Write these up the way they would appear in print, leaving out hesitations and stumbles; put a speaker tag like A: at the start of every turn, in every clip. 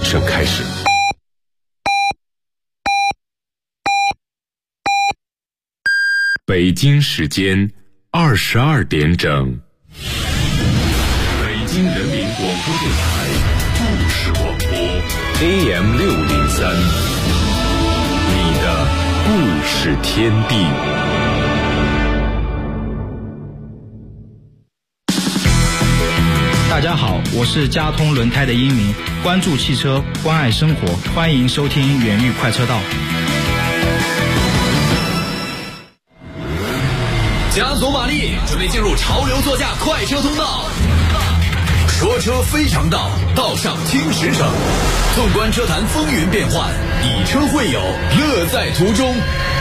A: 声开始。北京时间22点整，北京人民广播电台故事广播 AM603， 你的故事天地。
B: 大家好，我是佳通轮胎的英明，关注汽车，关爱生活，欢迎收听远域快车道。
C: 加速马力，准备进入潮流座驾快车通道。说车非常道，道上听实诚。纵观车坛风云变幻，以车会友，乐在途中。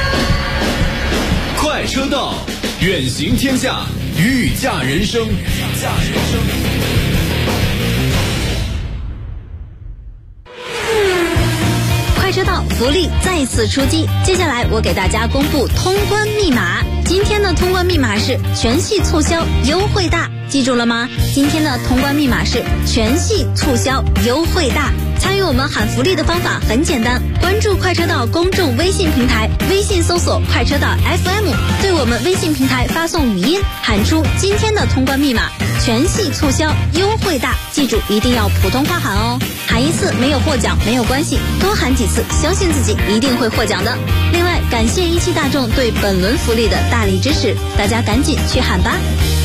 C: 快车道，远行天下，御驾人生。
D: 快车道福利再次出击，接下来我给大家公布通关密码。今天的通关密码是全系促销优惠大，记住了吗？今天的通关密码是全系促销优惠大。参与我们喊福利的方法很简单，关注快车道公众微信平台，微信搜索快车道 FM， 对我们微信平台发送语音，喊出今天的通关密码全系促销优惠大，记住一定要普通话喊哦。喊一次没有获奖没有关系，多喊几次，相信自己一定会获奖的。另外感谢一汽大众对本轮福利的大力支持，大家赶紧去喊吧。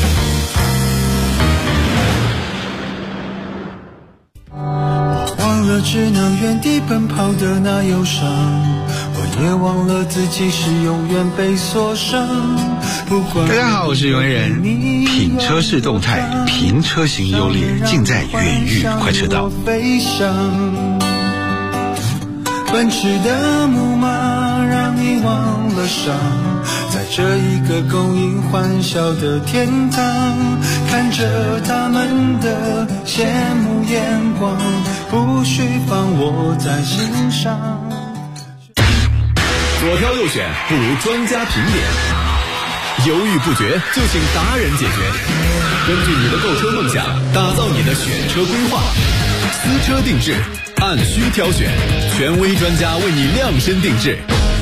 E: 忘了只能原地奔跑的那忧伤，我也忘了自己是永远被锁上。
F: 大家好，我是袁仁，品车是动态，评车型优劣尽在远域快车道。
E: 奔驰的木马让你忘了伤，在这一个共饮欢笑的天堂，看着他们的羡慕眼光，不需放我在心上。
C: 左挑右选不如专家评点，犹豫不决就请达人解决。根据你的购车梦想，打造你的选车规划，私车定制，按需挑选，权威专家为你量身定制。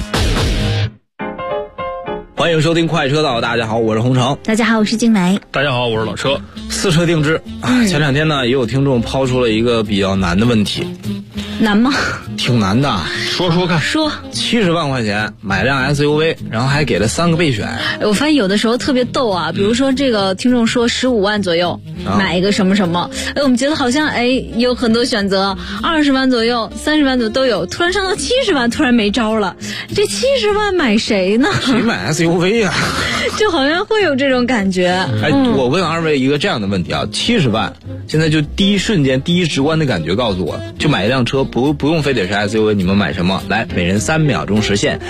G: 欢迎收听快车道，大家好，我是洪城。
D: 大家好，我是静梅。
H: 大家好，我是老车。
G: 私车定制，前两天呢也有听众抛出了一个比较难的问题。
D: 难吗？
G: 挺难的，
H: 说说看。
D: 说
G: 70万块钱买辆 SUV， 然后还给了3个备选。
D: 我发现有的时候特别逗啊，比如说这个听众说15万左右买一个什么什么，我们觉得好像有很多选择，20万左右、30万左右都有，突然上到70万，突然没招了。这70万买谁呢？
G: 谁买 SUV 呀？
D: 就好像会有这种感觉。
G: 我问二位一个这样的问题啊，70万，现在就第一瞬间、第一直观的感觉告诉我，就买一辆车，不用非得是 SUV， 你们买什么？来，每人3秒钟实现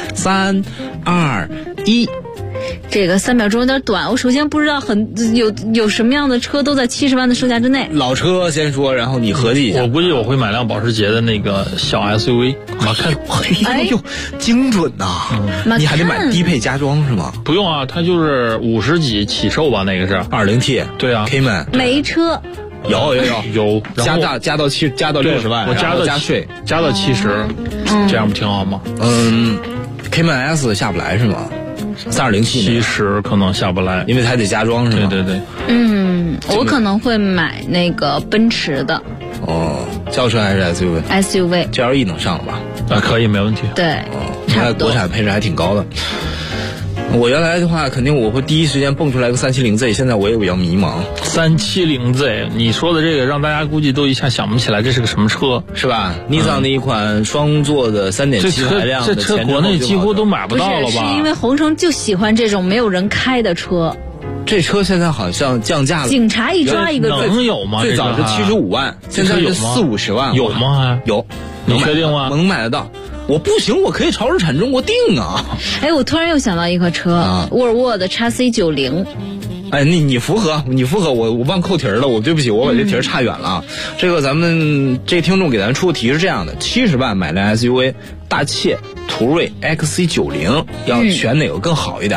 G: ，3、2、1。
D: 这个3秒钟有点短，我首先不知道有什么样的车都在70万的售价之内。
G: 老车先说，然后你合计一下。
H: 我估计我会买辆保时捷的那个小 SUV。
G: 哎呦，精准呐！你还得买低配加装是吗？
H: 不用啊，它就是50几起售吧，那个是
G: 20T。对啊
H: ，Cayman
D: 没车。
G: 有，加到60万，
H: 我加
G: 税，
H: 加到70，这样不挺好吗
G: ？Cayman S 下不来是吗？3.0T
H: 70可能下不来，
G: 因为它得加装是吗？
H: 对。
D: 我可能会买那个奔驰的。
G: 轿车还是 SUV？SUV GLE 能上了吧？
H: 可以，没问题。
D: 对，
G: 差不多。国产配置还挺高的。我原来的话，肯定我会第一时间蹦出来个370Z，现在我也比较迷茫。
H: 370Z， 你说的这个让大家估计都一下想不起来这是个什么车，
G: 是吧？尼桑的一款双座的3.7排量的，
H: 这车国内几乎都买不到了吧？
D: 是因为洪城就喜欢这种没有人开的车。
G: 这车现在好像降价了，
D: 警察一抓一个
H: 能有吗？
G: 最早是75万，现在是40-50万，
H: 有吗？
G: 有，
H: 你确定吗？
G: 能买得到。我不行，我可以朝日产中国订啊！
D: 我突然又想到一个车，沃尔沃的 XC90。
G: 你符合，我忘扣题了，我对不起，我把这题差远了。这个咱们这听众给咱出的题是这样的：70万买辆 SUV， 大切、途锐、XC90，要选哪个更好一点？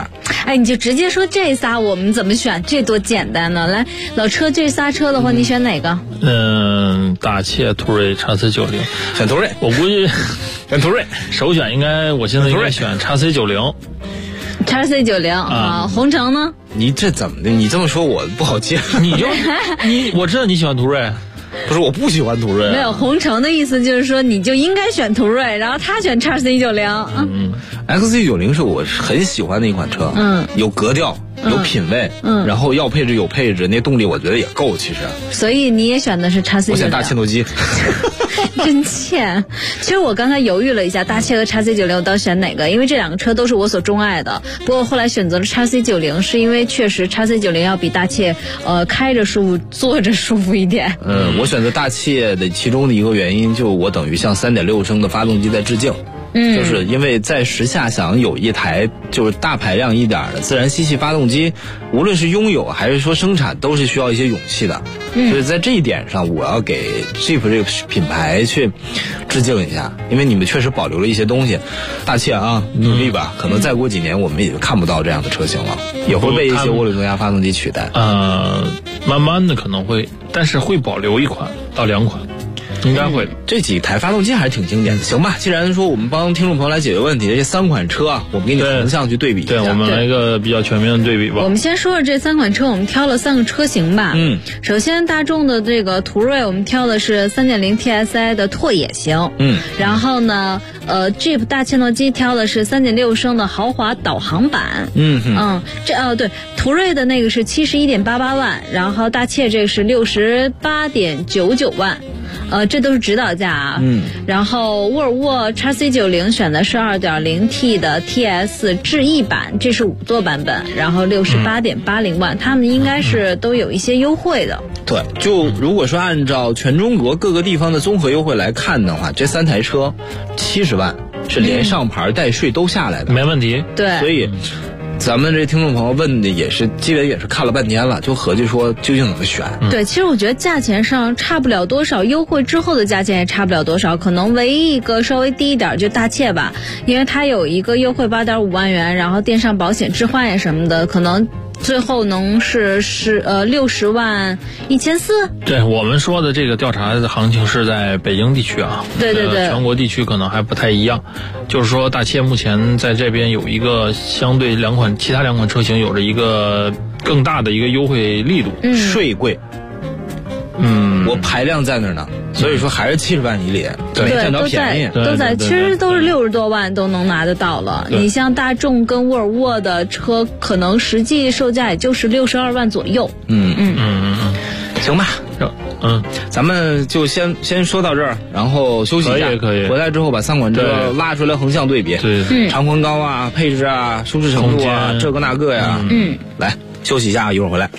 D: 哎，你就直接说这仨我们怎么选，这多简单呢？来，老车这仨车的话，你选哪个？
H: 大切、途锐、XC90，
G: 选途锐。
H: 我估计
G: 选途锐，
H: 首选我现在应该选XC90。
D: XC90啊，红城呢？
G: 你这怎么的？你这么说我不好接。
H: 我知道你喜欢途锐。
G: 不是，我不喜欢途锐。
D: 没有，红城的意思就是说你就应该选途锐，然后他选XC90。
G: XC90是我很喜欢的一款车，有格调，有品位，然后要配置有配置，那动力我觉得也够，其实。
D: 所以你也选的是XC90。
G: 我选大切诺基。
D: 真欠。其实我刚才犹豫了一下，大切和XC90我到底选哪个，因为这两个车都是我所钟爱的。不过后来选择了XC90，是因为确实XC90要比大切开着舒服，坐着舒服一点。
G: 我选择大切的其中的一个原因，就我等于向3.6升的发动机在致敬。就是因为在时下想有一台就是大排量一点的自然吸气发动机，无论是拥有还是说生产，都是需要一些勇气的。所以在这一点上，我要给 Jeep 这个品牌去致敬一下，因为你们确实保留了一些东西。大切啊，努力吧，可能再过几年我们也就看不到这样的车型了，也会被一些涡轮增压发动机取代。
H: 慢慢的可能会，但是会保留1款到2款。应该会，
G: 这几台发动机还是挺经典的。行吧，既然说我们帮听众朋友来解决问题，这3款车啊，我们给你横向去对比一下。
H: 对，我们来一个比较全面的对比吧。
D: 我们先说说这3款车，我们挑了3个车型吧。首先大众的这个途锐，我们挑的是 3.0 TSI 的拓野型。然后呢，Jeep 大切诺基挑的是 3.6 升的豪华导航版。对，途锐的那个是 71.88 万，然后大切这个是 68.99 万。这都是指导价啊。然后沃尔沃 XC90 选的是 2.0T 的 TS 智逸版，这是5座版本，然后 68.80 万，他们应该是都有一些优惠的。
G: 对，就如果说按照全中国各个地方的综合优惠来看的话，这3台车70万是连上牌带税都下来的，
H: 没问题。
D: 对，
G: 所以咱们这听众朋友问的也是，基本也是看了半天了，就合计说究竟怎么选。
D: 对，其实我觉得价钱上差不了多少，优惠之后的价钱也差不了多少，可能唯一一个稍微低一点就大切吧，因为它有一个优惠 8.5 万元，然后电上保险置换呀什么的，可能最后能是60万1400。
H: 对，我们说的这个调查的行情是在北京地区啊，
D: 对，
H: 全国地区可能还不太一样。就是说大切目前在这边有一个相对其他2款车型有着一个更大的一个优惠力度。
G: 税贵。我排量在那儿呢，所以说还是70万以里，没占着便宜。
D: 都在，其实都是60多万都能拿得到了。你像大众跟沃尔沃的车，可能实际售价也就是62万左右。
G: 行吧。咱们就先说到这儿，然后休息一下。
H: 可以。
G: 回来之后把3款车拉出来横向对比。
H: 对。
G: 长宽高啊，配置啊，舒适程度啊，这个那个呀。来休息一下，一会儿回来。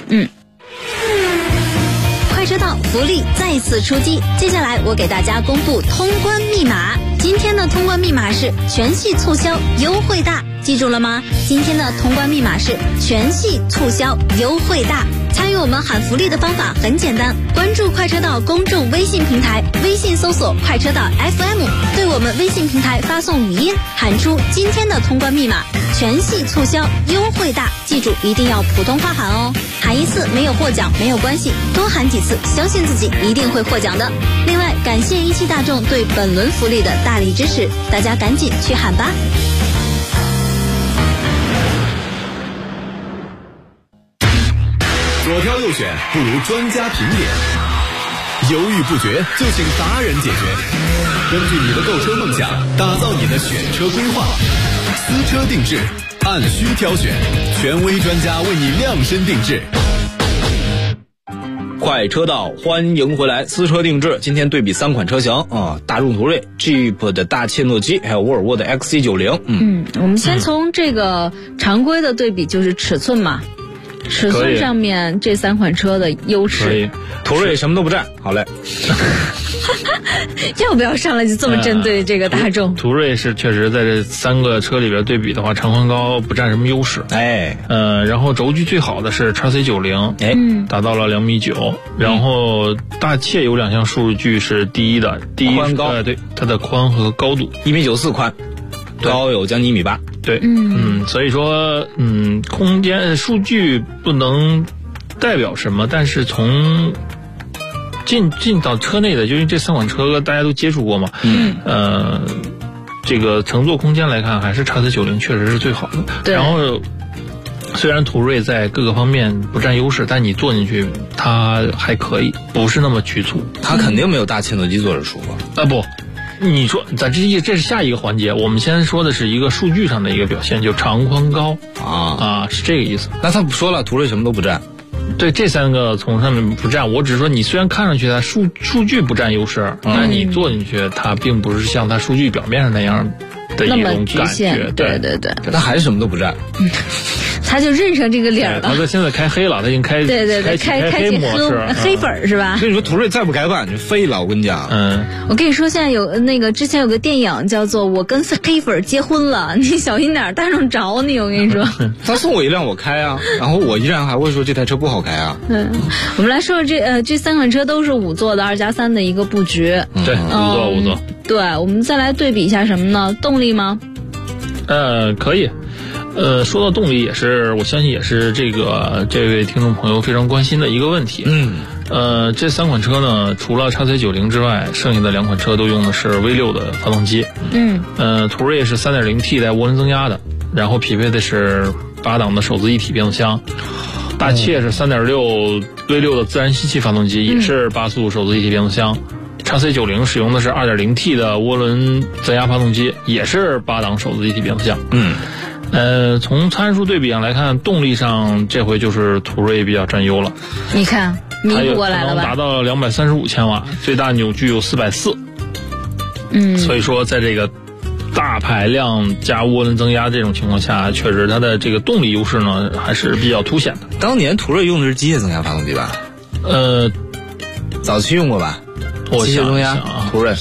D: 快车道福利再次出击，接下来我给大家公布通关密码。今天的通关密码是全系促销优惠大，记住了吗？今天的通关密码是全系促销优惠大。参与我们喊福利的方法很简单，关注快车道公众微信平台，微信搜索快车道 FM， 对我们微信平台发送语音，喊出今天的通关密码全系促销优惠大，记住一定要普通话喊哦。喊一次没有获奖没有关系，多喊几次，相信自己一定会获奖的。另外感谢一汽大众对本轮福利的大力支持，大家赶紧去喊吧。
C: 左挑右选不如专家评点，犹豫不决就请达人解决。根据你的购车梦想，打造你的选车规划，私车定制，按需挑选，权威专家为你量身定制。
G: 快车道，欢迎回来，私车定制。今天对比3款车型啊，大众途锐、Jeep 的大切诺基，还有沃尔沃的 XC90。
D: 我们先从这个常规的对比，就是尺寸嘛。尺寸上面这3款车的优势，
G: 途锐什么都不占，好嘞。
D: 要不要上来就这么针对这个大众？
H: 途锐是确实在这3个车里边对比的话，长宽高不占什么优势。然后轴距最好的是 XC90，达到了2.9米，然后大切有2项数据是第一的，宽高，对，它的宽和高度
G: 1.94米宽。高有将近1.8米。
H: 对，所以说空间数据不能代表什么，但是从进到车内的，因为这3款车大家都接触过嘛，这个乘坐空间来看，还是 XC90 确实是最好的。
D: 对。
H: 然后，虽然途锐在各个方面不占优势，但你坐进去它还可以，不是那么局促。
G: 它肯定没有大切诺基坐着舒服。
H: 不，你说这是下一个环节，我们先说的是一个数据上的一个表现，就长宽高是这个意思。
G: 那他不说了，途锐什么都不占。
H: 对，这3个从上面不占，我只是说你虽然看上去它数据不占优势，但你坐进去它并不是像它数据表面上那样的一种感觉。
D: 对，
G: 它还是什么都不占。
D: 他就认上这个理儿了。
H: 他现在开黑了，他已经开黑模式，
D: 黑粉是吧？
G: 所以说途锐再不改版就废了，我跟你讲。
D: 我跟你说，现在有之前有个电影叫做《我跟黑粉结婚了》，你小心点，带上找你。我跟你说，
G: 他送我一辆我开啊，然后我依然还会说这台车不好开啊。
D: 我们来说说这3款车都是5座的2+3的一个布局。
H: 对，5座。
D: 对，我们再来对比一下什么呢？动力吗？
H: 可以。说到动力，也是我相信也是这位听众朋友非常关心的一个问题。这3款车呢，除了 XC90 之外，剩下的2款车都用的是 V6 的发动机。途锐是 3.0T 带涡轮增压的，然后匹配的是8档的手自一体变速箱。大切是 3.6 V6 的自然吸气发动机，也是8速手自一体变速箱。XC90 使用的是 2.0T 的涡轮增压发动机，也是8档手自一体变速箱。从参数对比上来看，动力上这回就是途锐比较占优了。
D: 你看，弥补过来了吧？
H: 达到235千瓦，最大扭矩有440。所以说在这个大排量加涡轮增压这种情况下，确实它的这个动力优势呢还是比较凸显的。
G: 当年途锐用的是机械增压发动机吧？早期用过吧？机械增压途锐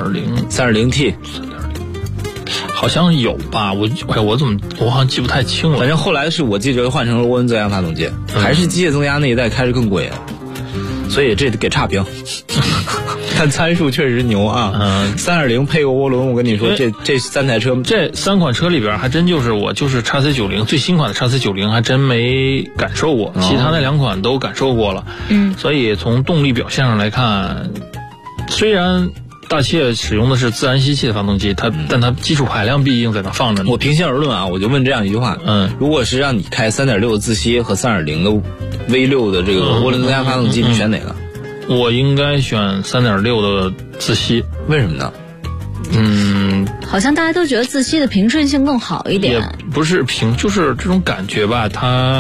G: 3.0T。
H: 好像有吧，我好像记不太清了。
G: 反正后来是我记着换成了涡轮增压发动机，还是机械增压那一代开着更贵，所以这给差评。但参数确实牛啊！3.0配个涡轮，我跟你说，这3台车，
H: 这3款车里边还真就是XC90最新款的 XC90还真没感受过，其他那2款都感受过了。所以从动力表现上来看，虽然大切使用的是自然吸气的发动机，但它基础排量毕竟在那放着呢。
G: 我平心而论啊，我就问这样一句话，如果是让你开 3.6 的自吸和 3.0 的 V6 的这个涡轮增压发动机，你选哪个？
H: 我应该选 3.6 的自吸。
G: 为什么呢？
D: 好像大家都觉得自吸的平顺性更好一点。
H: 也不是就是这种感觉吧，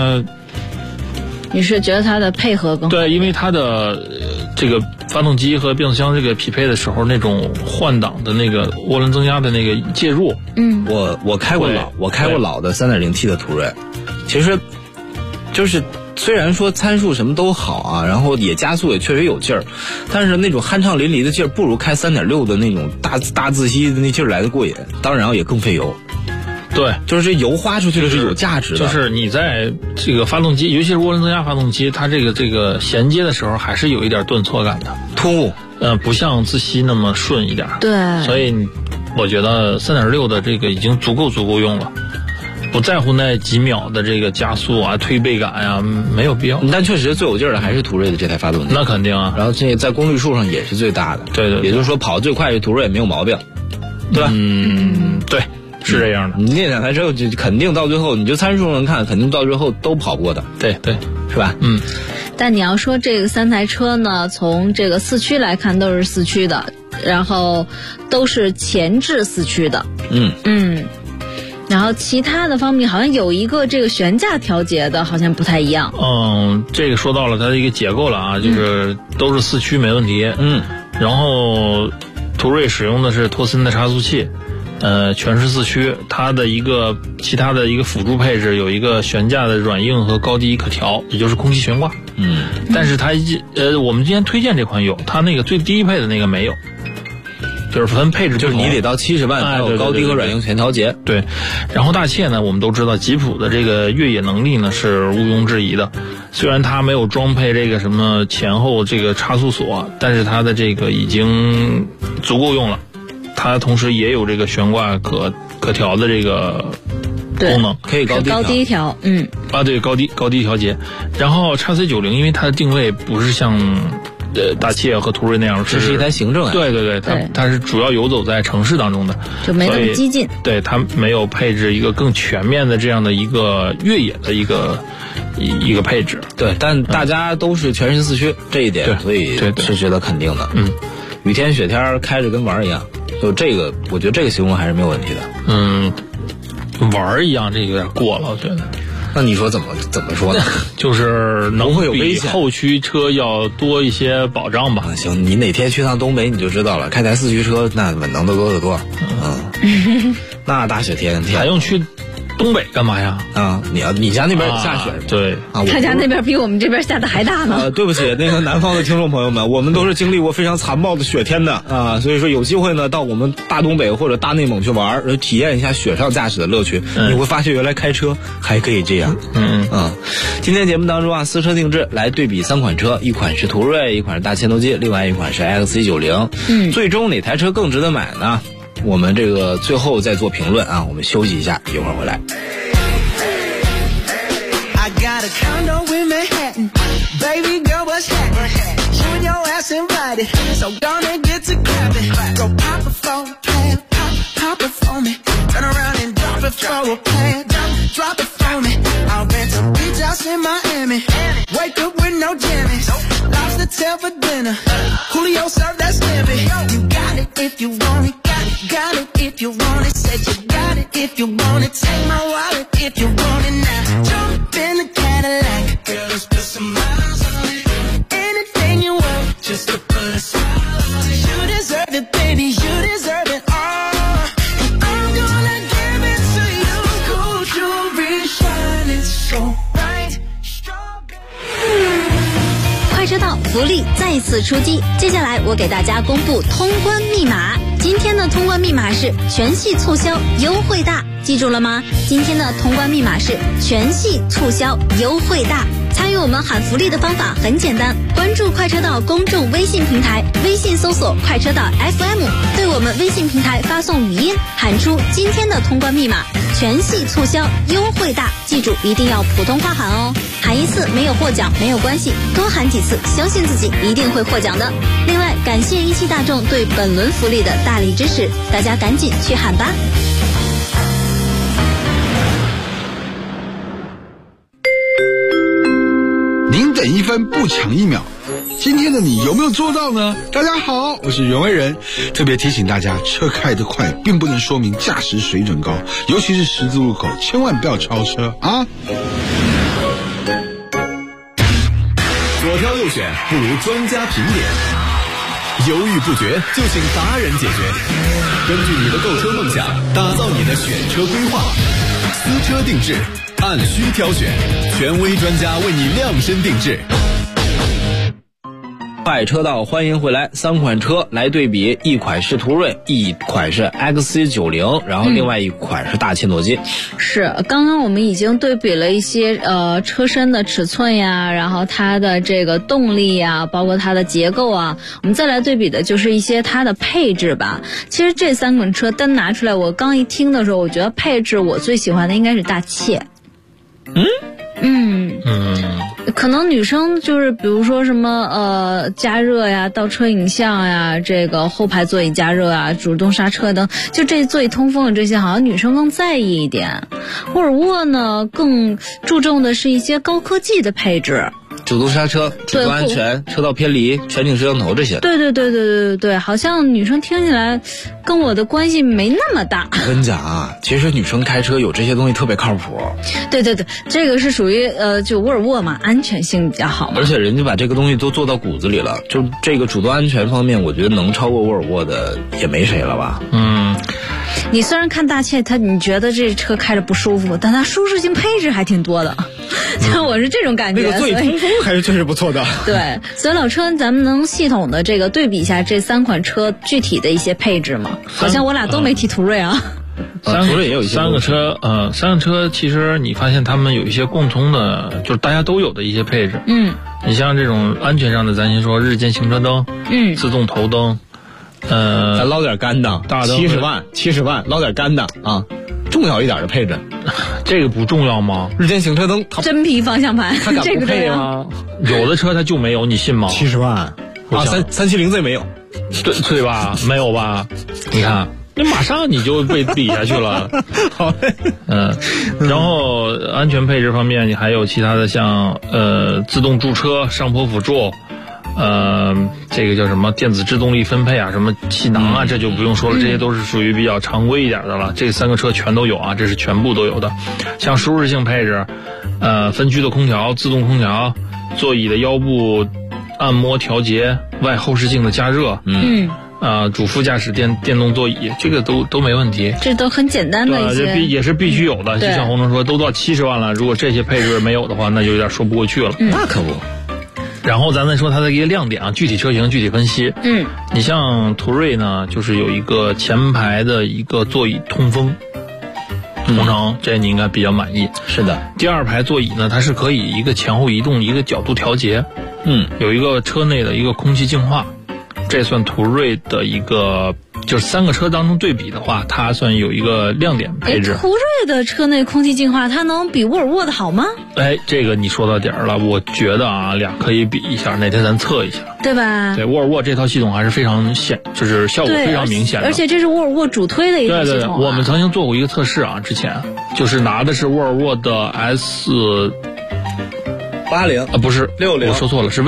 D: 你是觉得它的配合更好？
H: 对，因为它的这个发动机和变速箱这个匹配的时候，那种换挡的那个涡轮增压的那个介入，
G: 我开过老的 3.0T 的途锐，其实就是虽然说参数什么都好啊，然后也加速也确实有劲儿，但是那种酣畅淋漓的劲儿不如开 3.6 的那种大自吸的那劲儿来的过瘾，当然也更费油。
H: 对，
G: 就是这油花出去的是有价值的。
H: 就是你在这个发动机，尤其是涡轮增压发动机，它这个衔接的时候还是有一点顿挫感的，
G: 突兀。
H: 不像自吸那么顺一点。
D: 对。
H: 所以我觉得 3.6 的这个已经足够用了，不在乎那几秒的这个加速啊、推背感啊，没有必要。
G: 但确实最有劲儿的还是途锐的这台发动机。
H: 那肯定啊。
G: 然后这在功率数上也是最大的。
H: 对，
G: 也就是说跑得最快是途锐，没有毛病，对吧？
H: 对。是这样的，
G: 你那2台车就肯定到最后，你就参数上看，肯定到最后都跑不过的。
H: 对，
G: 是吧？
D: 但你要说这个3台车呢，从这个4驱来看都是4驱的，然后都是前置4驱的。然后其他的方面好像有一个这个悬架调节的，好像不太一样。
H: 这个说到了它的一个结构了啊，就是都是4驱没问题。然后途锐使用的是托森的差速器。全是4驱，它的其他的一个辅助配置有一个悬架的软硬和高低可调，也就是空气悬挂。但是它我们今天推荐这款有，它那个最低配的那个没有，就是分配置，
G: 就是你得到70万才有高低和软硬全调节。
H: 对，然后大切呢，我们都知道吉普的这个越野能力呢是毋庸置疑的，虽然它没有装配这个什么前后这个差速锁，但是它的这个已经足够用了。它同时也有这个悬挂可调的这个功能，
G: 可以高
D: 低调，
H: 对，高低调节。然后 XC90 因为它的定位不是像大切和途锐那样，
G: 这是一台行政啊。
H: 对，它是主要游走在城市当中的，
D: 就没那么激进。
H: 对，它没有配置一个更全面的这样的一个越野的一个配置。
G: 对，但大家都是全时四驱这一点，所以是觉得肯定的。雨天雪天开着跟玩一样，就这个我觉得这个形容还是没有问题的。
H: 玩一样这有点过了，我觉得。
G: 那你说怎么说呢？
H: 就是能会有比后驱车要多一些保障吧。
G: 行，你哪天去趟东北你就知道了，开台四驱车那稳能的多得多。那大雪天
H: 还用去东北干嘛呀？
G: 你家那边下雪？
H: 对
D: 他家那边比我们这边下的还大呢。
G: 对不起，那个南方的听众朋友们，我们都是经历过非常残暴的雪天的啊，所以说有机会呢，到我们大东北或者大内蒙去玩，体验一下雪上驾驶的乐趣，你会发现原来开车还可以这样。今天节目当中啊，私车定制来对比3款车，一款是途锐，一款是大切诺基，另外一款是 XC90。最终哪台车更值得买呢？我们这个最后再做评论啊，我们休息一下，一会儿回来。
I: I got a condo in Manhattan, baby girl, what's happening? You and your ass invited, so gonna get to clapping. Go pop it for a plan, pop it for me. Turn around and drop it for a plan, drop it for me. I'll rent a beach house in Miami, wake up with no jammies. Lobster tail for dinner, Julio served that scampi. You got it if you want it, got it if you want it. Said you got it if you want it, take my wallet if you want it now. Jump in the Cadillac, girl, let's put some miles on it. Anything you want, just to put a smile on it. You deserve it, baby, you deserve it all. And I'm gonna give it to you. Gold jewelry shining so bright, strawberry.
D: 快车道福利再次出击，接下来我给大家公布通关密码。今天的通关密码是全系促销优惠大，记住了吗？今天的通关密码是全系促销优惠大。参与我们喊福利的方法很简单，关注快车道公众微信平台，微信搜索快车道 FM， 对我们微信平台发送语音，喊出今天的通关密码全系促销优惠大，记住一定要普通话喊哦。喊一次没有获奖没有关系，多喊几次，相信自己一定会获奖的。另外感谢一汽大众对本轮福利的大力支持，大家赶紧去喊吧。
F: 您等一分不抢1秒，今天的你有没有做到呢？大家好，我是袁惟仁，特别提醒大家，车开得快并不能说明驾驶水准高，尤其是十字路口千万不要超车啊。
C: 左挑右选不如专家评点，犹豫不决就请达人解决。根据你的购车梦想，打造你的选车规划，私车定制，按需挑选，权威专家为你量身定制。
G: 快车道欢迎回来，3款车来对比，一款是途锐，一款是 XC90， 然后另外一款是大切诺基。
D: 是，刚刚我们已经对比了一些车身的尺寸呀，然后它的这个动力呀，包括它的结构啊，我们再来对比的就是一些它的配置吧。其实这3款车单拿出来，我刚一听的时候，我觉得配置我最喜欢的应该是大切。可能女生就是比如说什么加热呀、倒车影像呀、这个后排座椅加热啊、主动刹车灯，就这座椅通风的这些，好像女生更在意一点。沃尔沃呢更注重的是一些高科技的配置。
G: 主动刹车、主动安全、车道偏离、全景摄像头这些。
D: 对，好像女生听起来跟我的关系没那么大。
G: 我跟你讲啊，其实女生开车有这些东西特别靠谱。
D: 对，这个是属于就沃尔沃嘛，安全性比较好嘛。
G: 而且人家把这个东西都做到骨子里了，就这个主动安全方面，我觉得能超过沃尔沃的也没谁了吧。
D: 你虽然看大切你觉得这车开着不舒服，但它舒适性配置还挺多的。像我是这种感觉，
G: 那个座椅通风还是确实不错的。
D: 对，所以老车咱们能系统的这个对比一下这3款车具体的一些配置吗？好像我俩都没提途锐啊。
G: 途锐也有一些
H: 3个车，3个车其实你发现他们有一些共通的，就是大家都有的一些配置。你像这种安全上的，咱先说日间行车灯，自动头灯，
G: 咱捞点干的，
H: 大灯
G: 70万，捞点干的啊。 重要一点的配置。
H: 这个不重要吗？
G: 日间行车灯，
D: 真皮方向盘，
G: 它敢不配吗？
H: 有的车它就没有，你信吗
G: ？70万啊，370Z 没有，
H: 对吧？没有吧？你看。你马上你就被比下去了。
G: 好嘞，
H: 然后安全配置方面，你还有其他的像自动驻车、上坡辅助，这个叫什么电子制动力分配啊，什么气囊啊，这就不用说了，这些都是属于比较常规一点的了。这3个车全都有啊，这是全部都有的。像舒适性配置，分区的空调、自动空调、座椅的腰部按摩调节、外后视镜的加热，主副驾驶电动座椅，这个都没问题，
D: 这都很简单的一些，
H: 这也是必须有的。就像洪总说，都到70万了，如果这些配置没有的话，那就有点说不过去了。
G: 那可不。
H: 然后咱再说它的一个亮点啊，具体车型具体分析。你像途锐呢，就是有一个前排的一个座椅通风功能，这你应该比较满意。
G: 是的。
H: 第2排座椅呢，它是可以一个前后移动，一个角度调节。有一个车内的一个空气净化。这算途锐的一个，就是3个车当中对比的话，它算有一个亮点配置。
D: 途锐的车内空气净化，它能比沃尔沃的好吗？
H: 这个你说到点儿了，我觉得啊，俩可以比一下，哪天咱测一下，
D: 对吧？
H: 对，沃尔沃这套系统还是非常就是效果非常明显的，
D: 而且这是沃尔沃主推的一套系统。
H: 对，我们曾经做过一个测试啊，之前就是拿的是沃尔沃的 S80，不是60，我说错了，是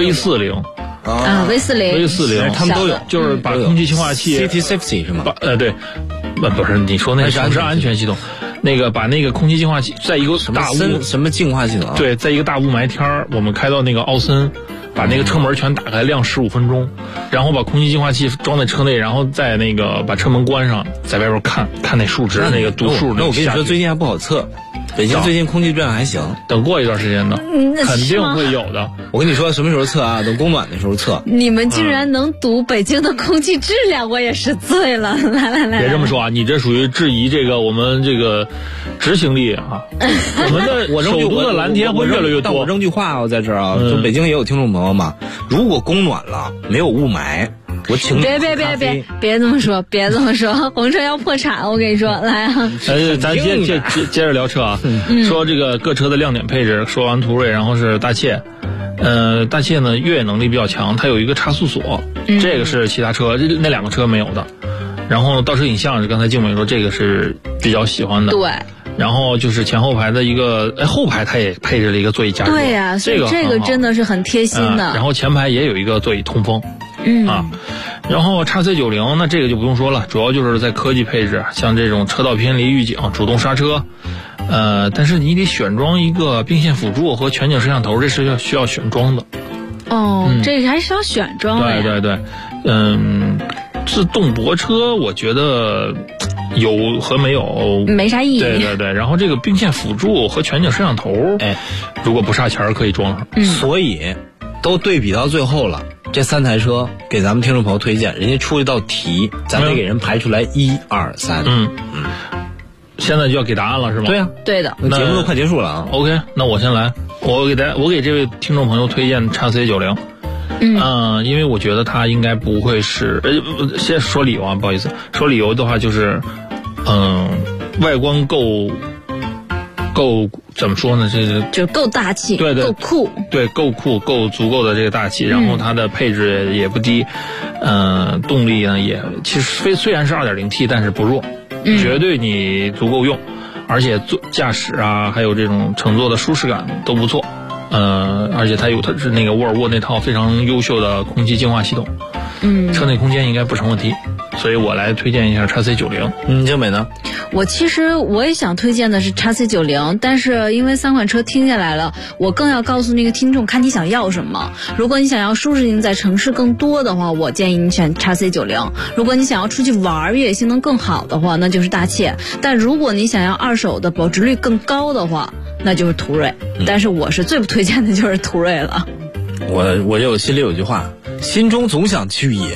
H: V40。V40，
G: 他们都有，
H: 就是把空气净化器
G: City Safety 是吗？
H: 对，不是你说那个城市安全系统，那个把那个空气净化器在一个大
G: 什么净化系统？
H: 对，在一个大雾霾天我们开到那个奥森，把那个车门全打开，亮15分钟，然后把空气净化器装在车内，然后再那个把车门关上，在外边看那数值，那个读数。
G: 那我跟你说，最近还不好测。北京最近空气质量还行，
H: 等过一段时间呢，肯定会有的。
G: 我跟你说，什么时候测啊？等供暖的时候测。
D: 你们竟然能读北京的空气质量，我也是醉了。来，
H: 别这么说啊，你这属于质疑这个我们这个执行力啊。我们的首都的蓝天会越来越多。
G: 但我扔句话啊，在这儿啊，就北京也有听众朋友嘛，如果供暖了，没有雾霾。我请你
D: 别这么说，别这么说，红车要破产，我跟你说，来啊！
H: 咱接着聊车啊，说这个各车的亮点配置，说完途锐，然后是大切，大切呢越野能力比较强，它有一个差速锁，这个是其他车那2个车没有的。然后倒车影像是刚才静美说这个是比较喜欢的，
D: 对。
H: 然后就是前后排的一个，后排它也配置了一个座椅加热，
D: 对呀，所以这个真的是很贴心的。
H: 然后前排也有一个座椅通风。然后 XC90 那这个就不用说了，主要就是在科技配置，像这种车道偏离预警、主动刹车，但是你得选装一个并线辅助和全景摄像头，这是需要选装的。
D: 这个还是要选装的。
H: 对，自动泊车我觉得有和没有
D: 没啥意义。
H: 对，然后这个并线辅助和全景摄像头，如果不差钱可以装上。
G: 所以都对比到最后了。这3台车给咱们听众朋友推荐，人家出一道题，咱得给人排出来1、2、3。
H: 现在就要给答案了是吗？
G: 对啊，
D: 对的。
G: 那节目都快结束了啊。
H: OK， 那我先来，我给这位听众朋友推荐 XC90。因为我觉得它应该不会是，先说理由啊，不好意思，说理由的话就是，外观够怎么说呢？这个
D: 就够大气，
H: 对，
D: 够酷，
H: 对，够酷，够足够的这个大气。然后它的配置也不低，动力呢也其实虽然是 2.0T， 但是不弱，绝对你足够用，而且驾驶啊，还有这种乘坐的舒适感都不错。而且它是那个沃尔沃那套非常优秀的空气净化系统，车内空间应该不成问题，所以我来推荐一下 XC90。
G: 静美呢？
D: 其实我也想推荐的是 XC90， 但是因为3款车听下来了，我更要告诉那个听众，看你想要什么。如果你想要舒适性在城市更多的话，我建议你选 XC90。如果你想要出去玩，越野性能更好的话，那就是大切。但如果你想要二手的保值率更高的话，那就是途锐。但是我是最不推荐的就是途锐了。
G: 我心里有句话，心中总想去野，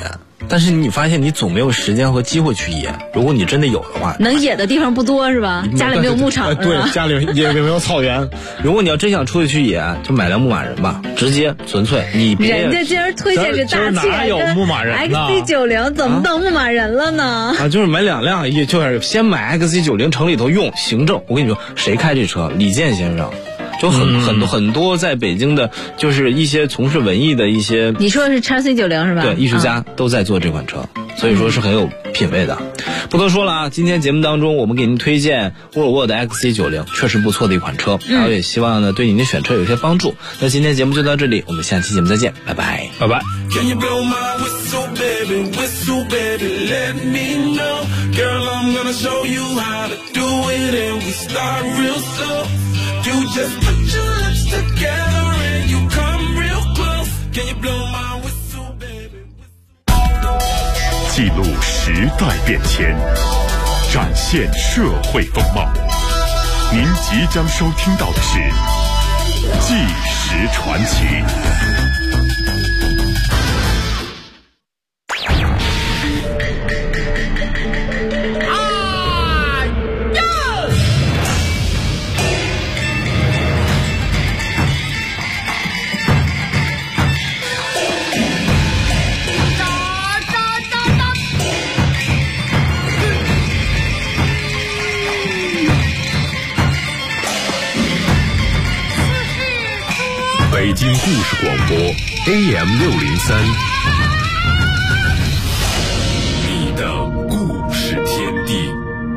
G: 但是你发现你总没有时间和机会去野。如果你真的有的话，
D: 能野的地方不多是吧？家里没有牧场，
G: 对，家里也没有草原。如果你要真想出去野，就买辆牧马人吧，直接纯粹。你别
D: 人家今儿推荐是大气，
H: 哪有牧马人呢
D: ？XC90 怎么等牧马人了呢？
G: 就是买2辆，也就是先买 XC90 城里头用行政。我跟你说，谁开这车？李健先生。就很多在北京的，就是一些从事文艺的一些，
D: 你说的是 XC90 是吧？
G: 对，艺术家都在做这款车，所以说是很有品位的。不多说了啊，今天节目当中我们给您推荐沃尔沃的 XC90，确实不错的一款车，然后也希望呢对您的选车有些帮助。那今天节目就到这里，我们下期节目再见，拜拜，
H: 拜拜。
I: You just put your lips together and you come real close. Can you blow my whistle, baby?
A: 记录时代变迁，展现社会风貌。您即将收听到的是《纪实传奇》。北京故事广播 AM603， 你的故事天地。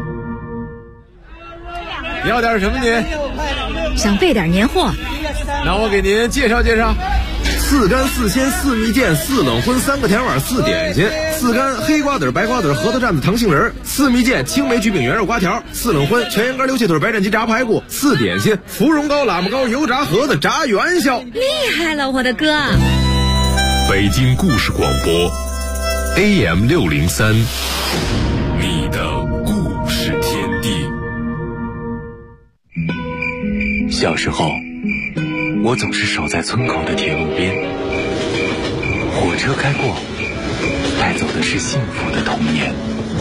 J: 要点什么您？
D: 想备点年货。
J: 那我给您介绍介绍：4干4鲜4蜜饯4冷荤3个甜碗4点心，4干黑瓜子白瓜子核桃蘸子糖杏仁，4蜜饯青梅焗饼圆肉瓜条，4冷荤全羊肝溜切腿白斩鸡炸排骨，4点心芙蓉糕喇嘛糕油炸盒子炸元宵。
D: 厉害了我的哥！
A: 北京故事广播 AM603， 你的故事天地。
K: 小时候我总是守在村口的铁路边，火车开过，带走的是幸福的童年。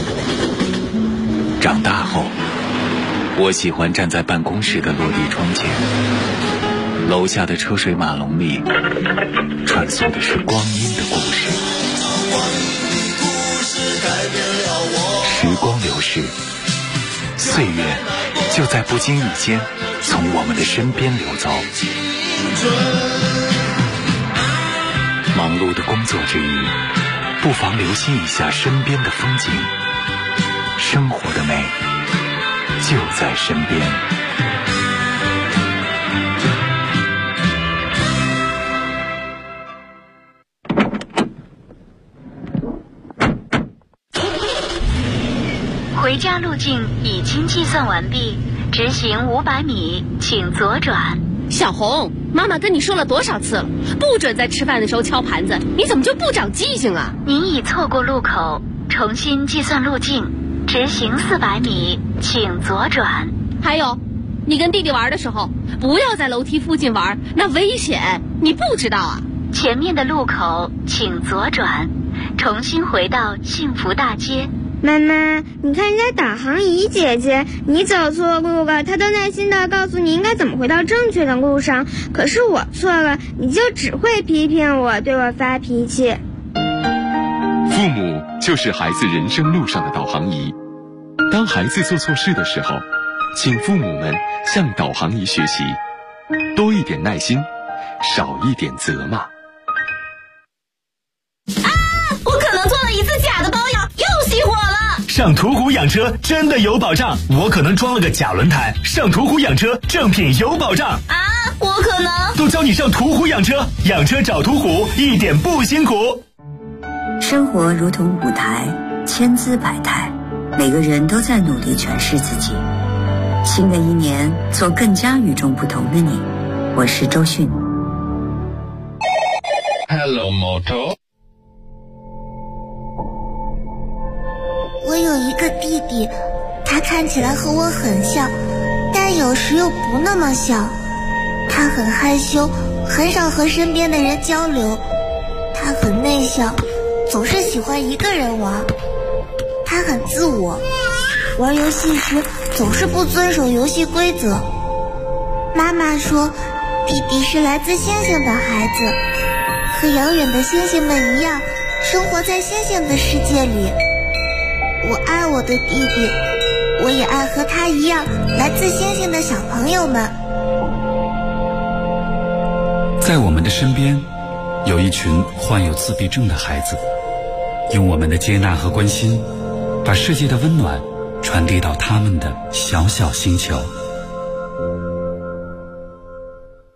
K: 长大后，我喜欢站在办公室的落地窗前，楼下的车水马龙里穿梭的是光阴的故事。时光流逝，岁月就在不经意间从我们的身边流走。忙碌的工作之余，不妨留心一下身边的风景，生活的美就在身边。
L: 回家路径已经计算完毕，直行500米，请左转。
M: 小红，妈妈跟你说了多少次了，不准在吃饭的时候敲盘子，你怎么就不长记性啊？
L: 您已错过路口，重新计算路径，直行400米，请左转。
M: 还有，你跟弟弟玩的时候，不要在楼梯附近玩，那危险，你不知道啊？
L: 前面的路口请左转，重新回到幸福大街。
N: 妈妈，你看人家导航仪姐姐，你走错路了，她都耐心地告诉你应该怎么回到正确的路上。可是我错了，你就只会批评我，对我发脾气。
C: 父母就是孩子人生路上的导航仪。当孩子做错事的时候，请父母们向导航仪学习，多一点耐心，少一点责骂。
M: 我可能做了一次假的保养，又熄火了。
O: 上途虎养车真的有保障，我可能装了个假轮胎，上途虎养车正品有保障
M: 啊！我可能
O: 都教你上途虎养车，养车找途虎一点不辛苦。
P: 生活如同舞台，千姿百态，每个人都在努力诠释自己。新的一年，做更加与众不同的你。我是周迅。
A: Hello Moto。
Q: 我有一个弟弟，他看起来和我很像，但有时又不那么像。他很害羞，很少和身边的人交流。他很内向， 总是喜欢一个人玩，他很自我，玩游戏时总是不遵守游戏规则。妈妈说，弟弟是来自星星的孩子，和遥远的星星们一样，生活在星星的世界里。我爱我的弟弟，我也爱和他一样来自星星的小朋友们。
R: 在我们的身边，有一群患有自闭症的孩子，用我们的接纳和关心，把世界的温暖传递到他们的小小星球。